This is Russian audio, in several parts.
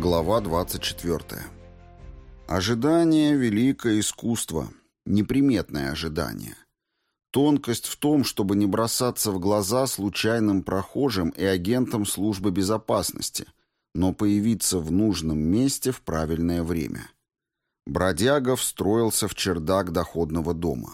Глава 24. Ожидание — великое искусство, неприметное ожидание. Тонкость в том, чтобы не бросаться в глаза случайным прохожим и агентам службы безопасности, но появиться в нужном месте в правильное время. Бродяга встроился в чердак доходного дома.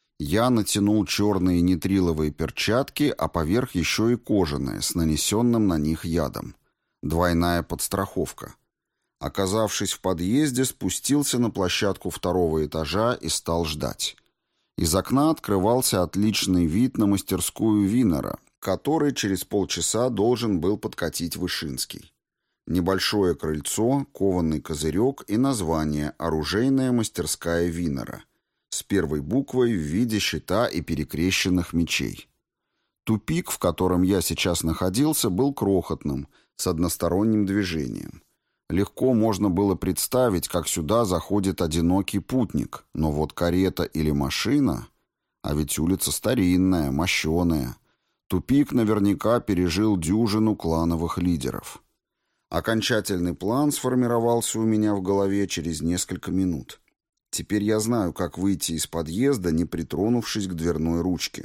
Я натянул черные нитриловые перчатки, а поверх еще и кожаные, с нанесенным на них ядом. Двойная подстраховка. Оказавшись в подъезде, спустился на площадку второго этажа и стал ждать. Из окна открывался отличный вид на мастерскую Винера, который через полчаса должен был подкатить Вышинский. Небольшое крыльцо, кованый козырек и название «Оружейная мастерская Винера» с первой буквой в виде щита и перекрещенных мечей. Тупик, в котором я сейчас находился, был крохотным, с односторонним движением. Легко можно было представить, как сюда заходит одинокий путник, но вот карета или машина... А ведь улица старинная, мощеная. Тупик наверняка пережил дюжину клановых лидеров. Окончательный план сформировался у меня в голове через несколько минут. Теперь я знаю, как выйти из подъезда, не притронувшись к дверной ручке.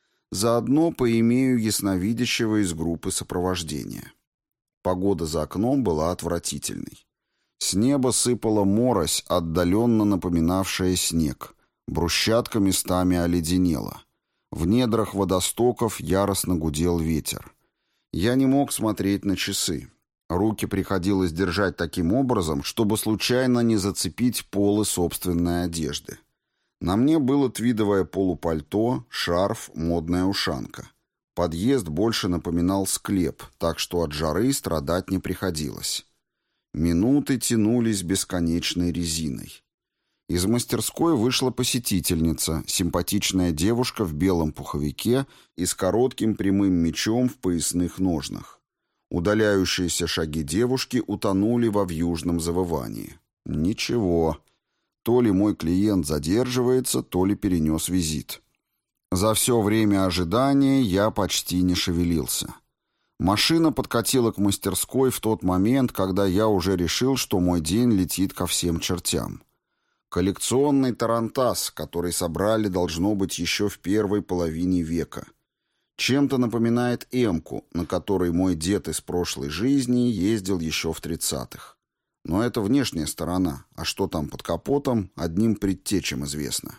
Заодно поимею ясновидящего из группы сопровождения. Погода за окном была отвратительной. С неба сыпала морось, отдаленно напоминавшая снег. Брусчатка местами оледенела. В недрах водостоков яростно гудел ветер. Я не мог смотреть на часы. Руки приходилось держать таким образом, чтобы случайно не зацепить полы собственной одежды. На мне было твидовое полупальто, шарф, модная ушанка. Подъезд больше напоминал склеп, так что от жары страдать не приходилось. Минуты тянулись бесконечной резиной. Из мастерской вышла посетительница, симпатичная девушка в белом пуховике и с коротким прямым мечом в поясных ножнах. Удаляющиеся шаги девушки утонули во вьюжном завывании. Ничего. То ли мой клиент задерживается, то ли перенес визит. За все время ожидания я почти не шевелился. Машина подкатила к мастерской в тот момент, когда я уже решил, что мой день летит ко всем чертям. Коллекционный тарантас, который собрали, должно быть, еще в первой половине века. Чем-то напоминает эмку, на которой мой дед из прошлой жизни ездил еще в 30-х. Но это внешняя сторона, а что там под капотом, одним предтечам известно.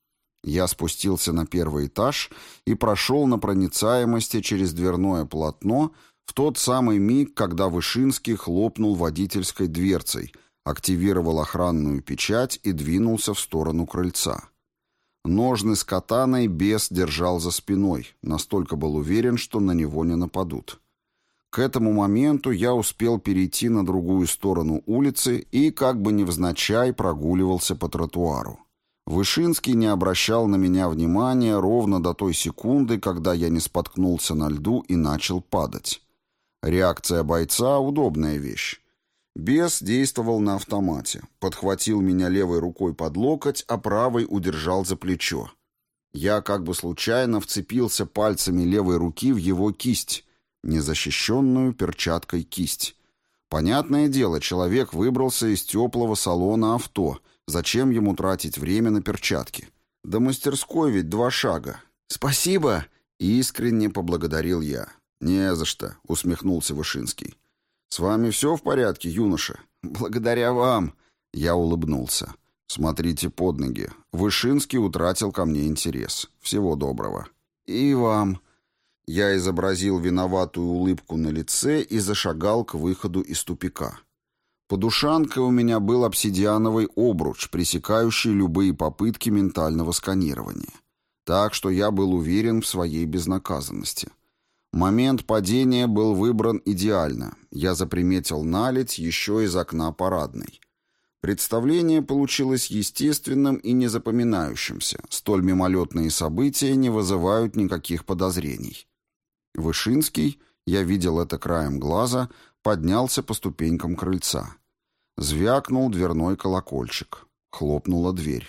Я спустился на первый этаж и прошел на проницаемости через дверное полотно в тот самый миг, когда Вышинский хлопнул водительской дверцей, активировал охранную печать и двинулся в сторону крыльца. Ножны с катаной бес держал за спиной, настолько был уверен, что на него не нападут. К этому моменту я успел перейти на другую сторону улицы и, как бы невзначай, прогуливался по тротуару. Вышинский не обращал на меня внимания ровно до той секунды, когда я не споткнулся на льду и начал падать. Реакция бойца — удобная вещь. Бес действовал на автомате, подхватил меня левой рукой под локоть, а правой удержал за плечо. Я как бы случайно вцепился пальцами левой руки в его кисть, незащищенную перчаткой кисть. Понятное дело, человек выбрался из теплого салона авто. Зачем ему тратить время на перчатки? До мастерской ведь 2 шага. «Спасибо!» — искренне поблагодарил я. «Не за что», — усмехнулся Вышинский. «С вами все в порядке, юноша?» «Благодаря вам!» — я улыбнулся. «Смотрите под ноги. Вышинский утратил ко мне интерес. Всего доброго». «И вам!» Я изобразил виноватую улыбку на лице и зашагал к выходу из тупика. Под ушанкой у меня был обсидиановый обруч, пресекающий любые попытки ментального сканирования. Так что я был уверен в своей безнаказанности. Момент падения был выбран идеально. Я заприметил наледь еще из окна парадной. Представление получилось естественным и незапоминающимся. Столь мимолетные события не вызывают никаких подозрений. Вышинский, я видел это краем глаза, поднялся по ступенькам крыльца. Звякнул дверной колокольчик. Хлопнула дверь.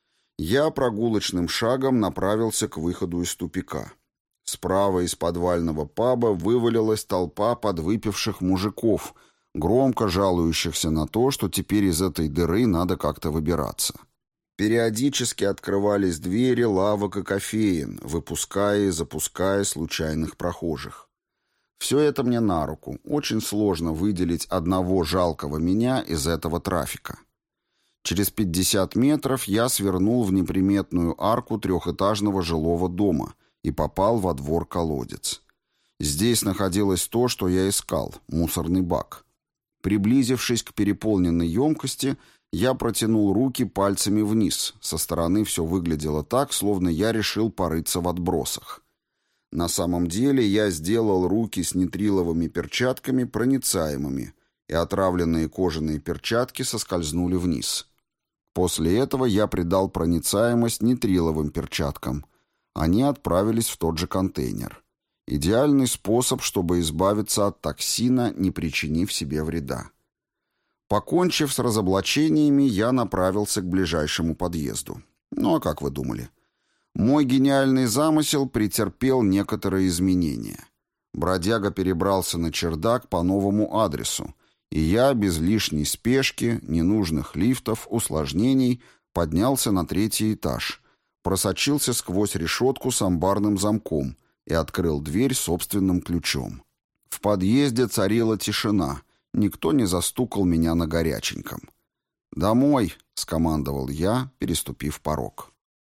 Я прогулочным шагом направился к выходу из тупика. Справа из подвального паба вывалилась толпа подвыпивших мужиков, громко жалующихся на то, что теперь из этой дыры надо как-то выбираться. Периодически открывались двери лавок и кофеен, выпуская и запуская случайных прохожих. Все это мне на руку. Очень сложно выделить одного жалкого меня из этого трафика. Через 50 метров я свернул в неприметную арку трехэтажного жилого дома и попал во двор-колодец. Здесь находилось то, что я искал — мусорный бак. Приблизившись к переполненной емкости, я протянул руки пальцами вниз. Со стороны все выглядело так, словно я решил порыться в отбросах. На самом деле я сделал руки с нитриловыми перчатками проницаемыми, и отравленные кожаные перчатки соскользнули вниз. После этого я придал проницаемость нитриловым перчаткам. Они отправились в тот же контейнер. Идеальный способ, чтобы избавиться от токсина, не причинив себе вреда. Покончив с разоблачениями, я направился к ближайшему подъезду. Ну а как вы думали? Мой гениальный замысел претерпел некоторые изменения. Бродяга перебрался на чердак по новому адресу, и я без лишней спешки, ненужных лифтов, усложнений поднялся на 3-й этаж, просочился сквозь решетку с амбарным замком и открыл дверь собственным ключом. В подъезде царила тишина, никто не застукал меня на горяченьком. «Домой!» — скомандовал я, переступив порог.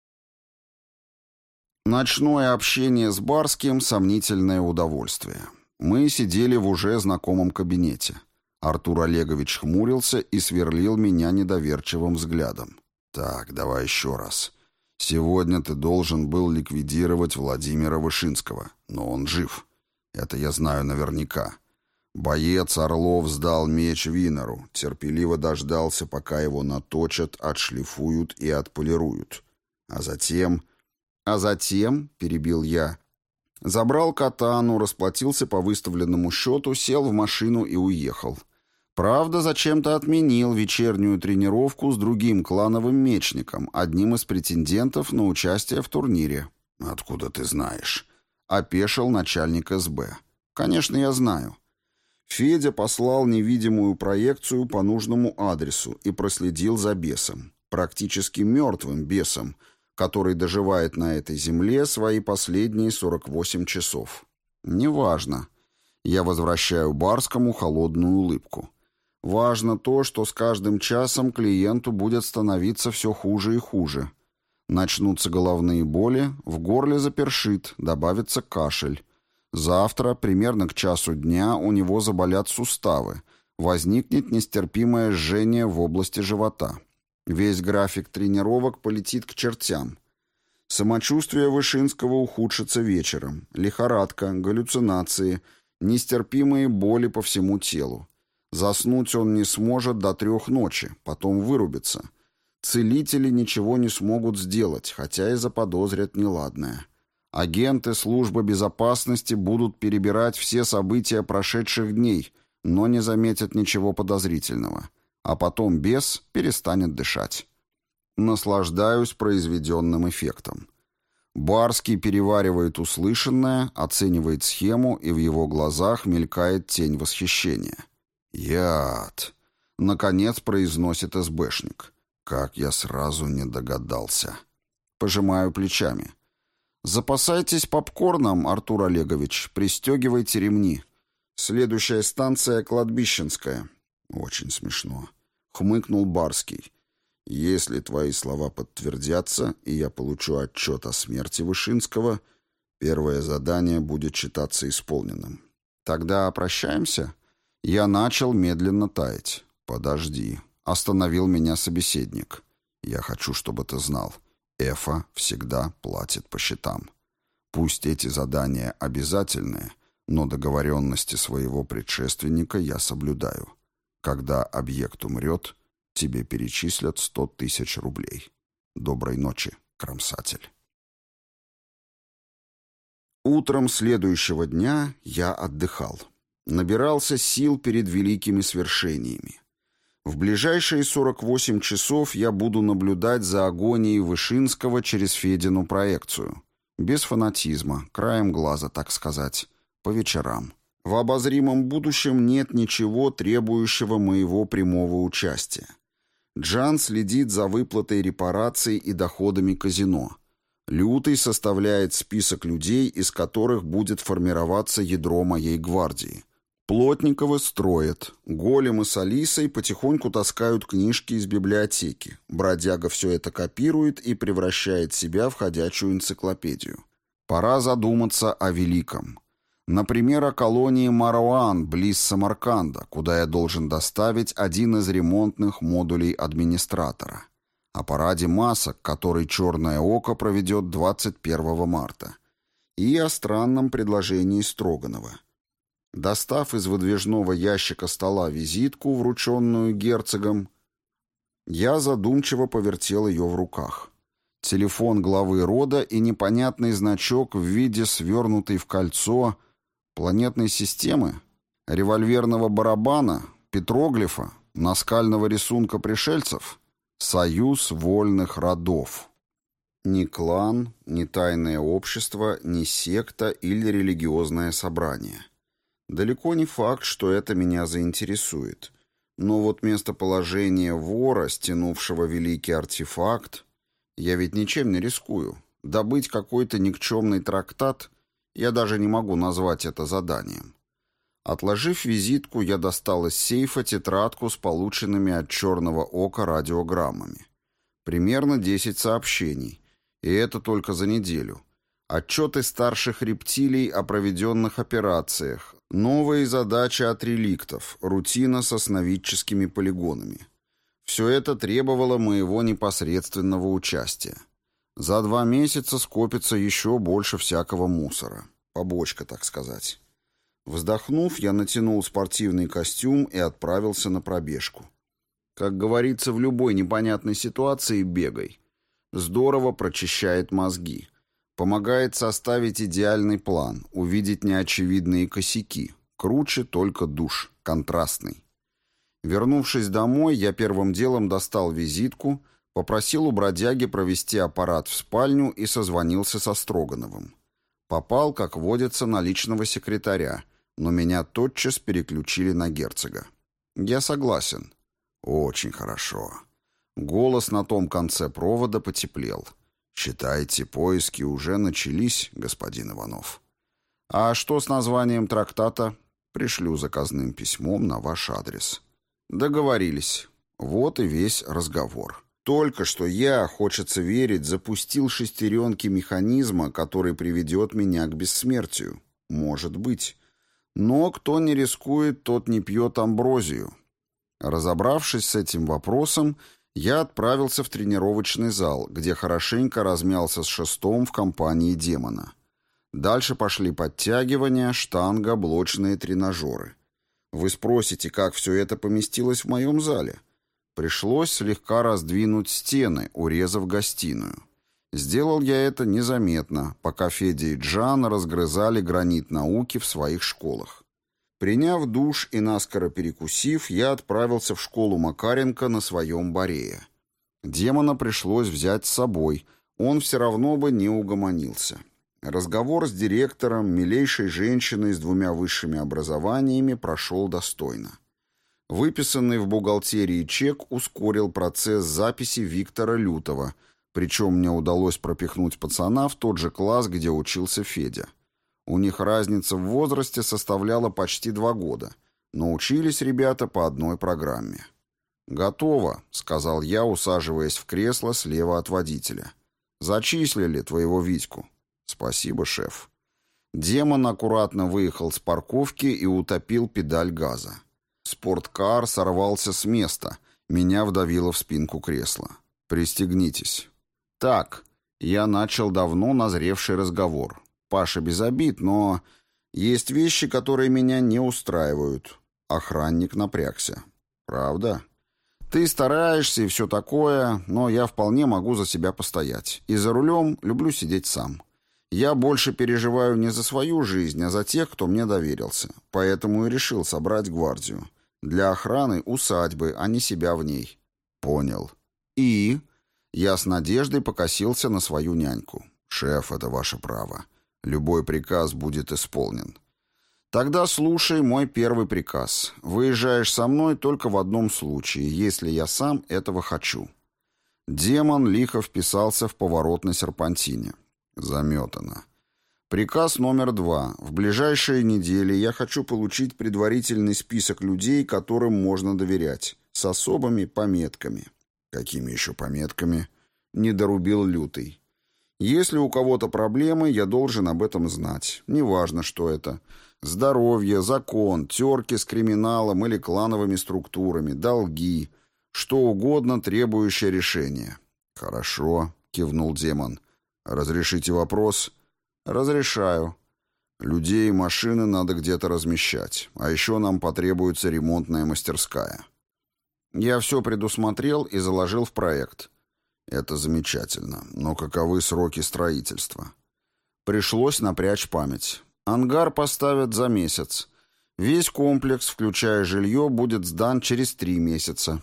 Ночное общение с Барским — сомнительное удовольствие. Мы сидели в уже знакомом кабинете. Артур Олегович хмурился и сверлил меня недоверчивым взглядом. «Так, давай еще раз. Сегодня ты должен был ликвидировать Владимира Вышинского, но он жив. Это я знаю наверняка. Боец Орлов сдал меч Винеру, терпеливо дождался, пока его наточат, отшлифуют и отполируют. А затем, перебил я, забрал катану, расплатился по выставленному счету, сел в машину и уехал. Правда, зачем-то отменил вечернюю тренировку с другим клановым мечником, одним из претендентов на участие в турнире. «Откуда ты знаешь?» — опешил начальник СБ. «Конечно, я знаю. Федя послал невидимую проекцию по нужному адресу и проследил за бесом, практически мертвым бесом, который доживает на этой земле свои последние 48 часов. Неважно. Я возвращаю Барскому холодную улыбку. Важно то, что с каждым часом клиенту будет становиться все хуже и хуже. Начнутся головные боли, в горле запершит, добавится кашель. Завтра, примерно к часу дня, у него заболят суставы, возникнет нестерпимое жжение в области живота. Весь график тренировок полетит к чертям. Самочувствие Вышинского ухудшится вечером. Лихорадка, галлюцинации, нестерпимые боли по всему телу. Заснуть он не сможет до 3 ночи, потом вырубится. Целители ничего не смогут сделать, хотя и заподозрят неладное. Агенты службы безопасности будут перебирать все события прошедших дней, но не заметят ничего подозрительного. А потом бес перестанет дышать. Наслаждаюсь произведенным эффектом. Барский переваривает услышанное, оценивает схему, и в его глазах мелькает тень восхищения. «Яд!» — наконец произносит СБшник. «Как я сразу не догадался!» Пожимаю плечами. «Запасайтесь попкорном, Артур Олегович, пристегивайте ремни. Следующая станция — Кладбищенская». «Очень смешно», — хмыкнул Барский. «Если твои слова подтвердятся, и я получу отчет о смерти Вышинского, первое задание будет считаться исполненным. Тогда прощаемся?» Я начал медленно таять. «Подожди», — остановил меня собеседник. «Я хочу, чтобы ты знал. Эфа всегда платит по счетам. Пусть эти задания обязательные, но договоренности своего предшественника я соблюдаю. Когда объект умрет, тебе перечислят 100 000 рублей. Доброй ночи, кромсатель». Утром следующего дня я отдыхал. Набирался сил перед великими свершениями. В ближайшие 48 часов я буду наблюдать за агонией Вышинского через Федину проекцию. Без фанатизма, краем глаза, так сказать, по вечерам. В обозримом будущем нет ничего, требующего моего прямого участия. Джан следит за выплатой репараций и доходами казино. Лютый составляет список людей, из которых будет формироваться ядро моей гвардии. Плотниковы строят. Големы с Алисой потихоньку таскают книжки из библиотеки. Бродяга все это копирует и превращает себя в ходячую энциклопедию. Пора задуматься о великом. Например, о колонии Маруан, близ Самарканда, куда я должен доставить один из ремонтных модулей администратора. О параде масок, который «Черное око» проведет 21 марта. И о странном предложении Строганова. Достав из выдвижного ящика стола визитку, врученную герцогом, я задумчиво повертел ее в руках. Телефон главы рода и непонятный значок в виде свернутой в кольцо планетной системы, револьверного барабана, петроглифа, наскального рисунка пришельцев. Союз вольных родов. Ни клан, ни тайное общество, ни секта или религиозное собрание. Далеко не факт, что это меня заинтересует. Но вот местоположение вора, стянувшего великий артефакт, я ведь ничем не рискую. Добыть какой-то никчемный трактат я даже не могу назвать это заданием. Отложив визитку, я достал из сейфа тетрадку с полученными от «Черного ока» радиограммами. Примерно 10 сообщений. И это только за неделю. Отчеты старших рептилий о проведенных операциях, новые задачи от реликтов, рутина со сновидческими полигонами. Все это требовало моего непосредственного участия. За 2 месяца скопится еще больше всякого мусора. Побочка, так сказать. Вздохнув, я натянул спортивный костюм и отправился на пробежку. Как говорится, в любой непонятной ситуации бегай. Здорово прочищает мозги. Помогает составить идеальный план, увидеть неочевидные косяки. Круче только душ, контрастный. Вернувшись домой, я первым делом достал визитку, попросил у бродяги провести аппарат в спальню и созвонился со Строгановым. Попал, как водится, на личного секретаря, но меня тотчас переключили на герцога. Я согласен. Очень хорошо. Голос на том конце провода потеплел. Считайте, поиски уже начались, господин Иванов. А что с названием трактата? Пришлю заказным письмом на ваш адрес. Договорились. Вот и весь разговор. Только что я, хочется верить, запустил шестеренки механизма, который приведет меня к бессмертию. Может быть. Но кто не рискует, тот не пьет амброзию. Разобравшись с этим вопросом, я отправился в тренировочный зал, где хорошенько размялся с шестом в компании демона. Дальше пошли подтягивания, штанга, блочные тренажеры. Вы спросите, как все это поместилось в моем зале? Пришлось слегка раздвинуть стены, урезав гостиную. Сделал я это незаметно, пока Федя и Джан разгрызали гранит науки в своих школах. Приняв душ и наскоро перекусив, я отправился в школу Макаренко на своем барее. Демона пришлось взять с собой, он все равно бы не угомонился. Разговор с директором, милейшей женщиной с 2 высшими образованиями, прошел достойно. Выписанный в бухгалтерии чек ускорил процесс записи Виктора Лютого, причем мне удалось пропихнуть пацана в тот же класс, где учился Федя. У них разница в возрасте составляла почти 2 года, но учились ребята по одной программе. «Готово», — сказал я, усаживаясь в кресло слева от водителя. «Зачислили твоего Витьку». «Спасибо, шеф». Демон аккуратно выехал с парковки и утопил педаль газа. Спорткар сорвался с места, меня вдавило в спинку кресла. «Пристегнитесь». «Так», — я начал давно назревший разговор. Паша без обид, но есть вещи, которые меня не устраивают. Охранник напрягся. Правда? Ты стараешься и все такое, но я вполне могу за себя постоять. И за рулем люблю сидеть сам. Я больше переживаю не за свою жизнь, а за тех, кто мне доверился. Поэтому и решил собрать гвардию. Для охраны усадьбы, а не себя в ней. Понял. И? Я с надеждой покосился на свою няньку. Шеф, это ваше право. Любой приказ будет исполнен. Тогда слушай мой первый приказ. Выезжаешь со мной только в одном случае, если я сам этого хочу». Демон лихо вписался в поворот на серпантине. Заметано. Приказ номер 2. В ближайшие недели я хочу получить предварительный список людей, которым можно доверять, с особыми пометками. Какими еще пометками? Не дорубил Лютый. Если у кого-то проблемы, я должен об этом знать. Неважно, что это. Здоровье, закон, терки с криминалом или клановыми структурами, долги. Что угодно, требующее решения. «Хорошо», — кивнул демон. «Разрешите вопрос?» «Разрешаю. Людей и машины надо где-то размещать. А еще нам потребуется ремонтная мастерская». Я все предусмотрел и заложил в проект. Это замечательно. Но каковы сроки строительства? Пришлось напрячь память. Ангар поставят за месяц. Весь комплекс, включая жилье, будет сдан через 3 месяца.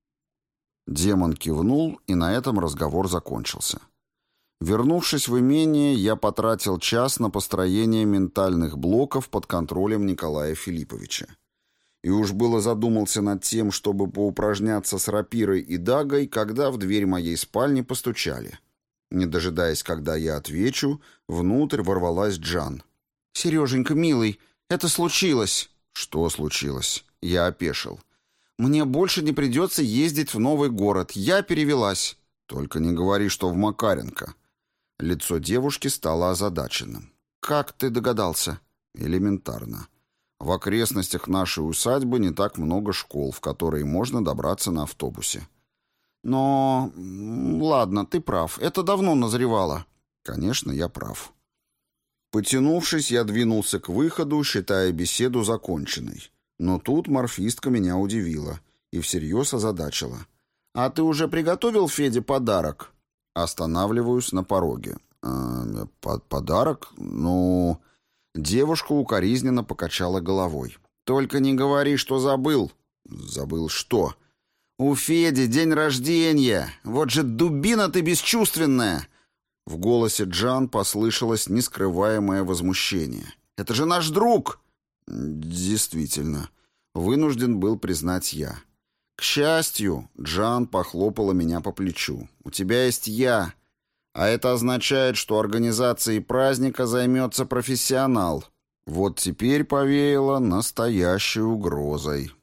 Демон кивнул, и на этом разговор закончился. Вернувшись в имение, я потратил час на построение ментальных блоков под контролем Николая Филипповича. И уж было задумался над тем, чтобы поупражняться с рапирой и дагой, когда в дверь моей спальни постучали. Не дожидаясь, когда я отвечу, внутрь ворвалась Джан. «Сереженька, милый, это случилось!» «Что случилось?» Я опешил. «Мне больше не придется ездить в новый город. Я перевелась». «Только не говори, что в Макаренко». Лицо девушки стало озадаченным. «Как ты догадался?» «Элементарно. В окрестностях нашей усадьбы не так много школ, в которые можно добраться на автобусе». «Но... ладно, ты прав. Это давно назревало». «Конечно, я прав». Потянувшись, я двинулся к выходу, считая беседу законченной. Но тут морфистка меня удивила и всерьез озадачила. «А ты уже приготовил Феде подарок?» Останавливаюсь на пороге. «Подарок? Ну...» Девушка укоризненно покачала головой. «Только не говори, что забыл». «Забыл что?» «У Феди день рождения! Вот же дубина ты бесчувственная!» В голосе Джан послышалось нескрываемое возмущение. «Это же наш друг!» «Действительно», — вынужден был признать я. «К счастью», — Джан похлопала меня по плечу, — «у тебя есть я, а это означает, что организацией праздника займется профессионал». Вот теперь повеяло настоящей угрозой.